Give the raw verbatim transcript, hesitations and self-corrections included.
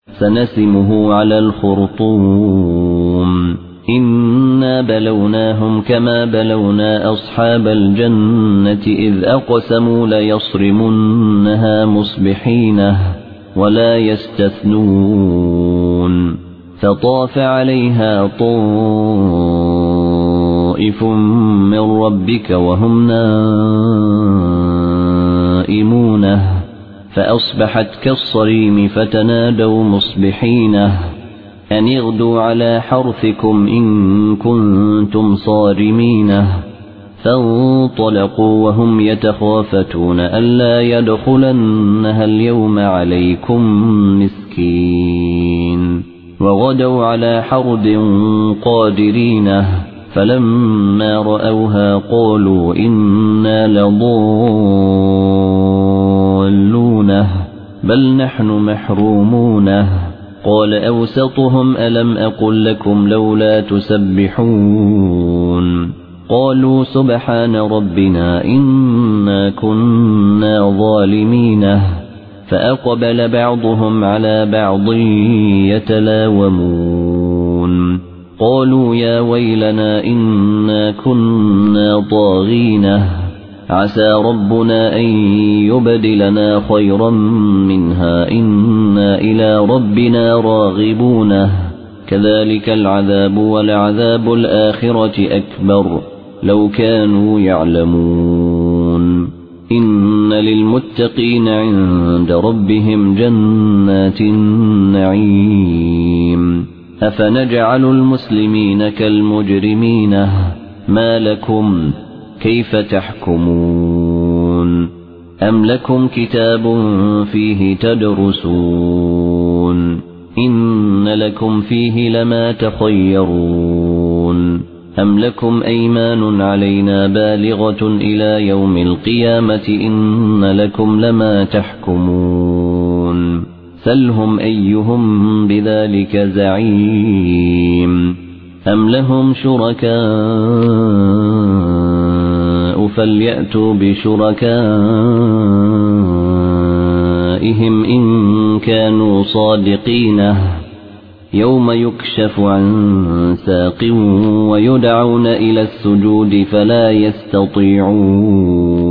سنسمه على الخرطوم إنا بلوناهم كما بلونا أصحاب الجنة إذ أقسموا ليصرمنها مصبحين ولا يستثنون فطاف عليها طائف من ربك وهم نائمون فأصبحت كالصريم فتنادوا مصبحين أن اغدوا على حرثكم إن كنتم صارمين فانطلقوا وهم يتخافتون ألا يدخلنها اليوم عليكم مسكين وغدوا على حرد قادرين فلما رأوها قالوا إنا لضالون بل نحن محرومون قال أوسطهم ألم أقل لكم لولا تسبحون قالوا سبحان ربنا إنا كنا ظالمين فأقبل بعضهم على بعض يتلاومون قالوا يا ويلنا إنا كنا طاغين عسى ربنا أن يبدلنا خيرا منها إنا إلى ربنا راغبون كذلك العذاب ولعذاب الآخرة أكبر لو كانوا يعلمون إن للمتقين عند ربهم جنات النعيم أفنجعل المسلمين كالمجرمين ما لكم كيف تحكمون أم لكم كتاب فيه تدرسون إن لكم فيه لما تخيرون أم لكم أيمان علينا بالغة إلى يوم القيامة إن لكم لما تحكمون سلهم أيهم بذلك زعيم أم لهم شركاء فليأتوا بشركائهم إن كانوا صادقين يوم يكشف عن ساق ويدعون إلى السجود فلا يستطيعون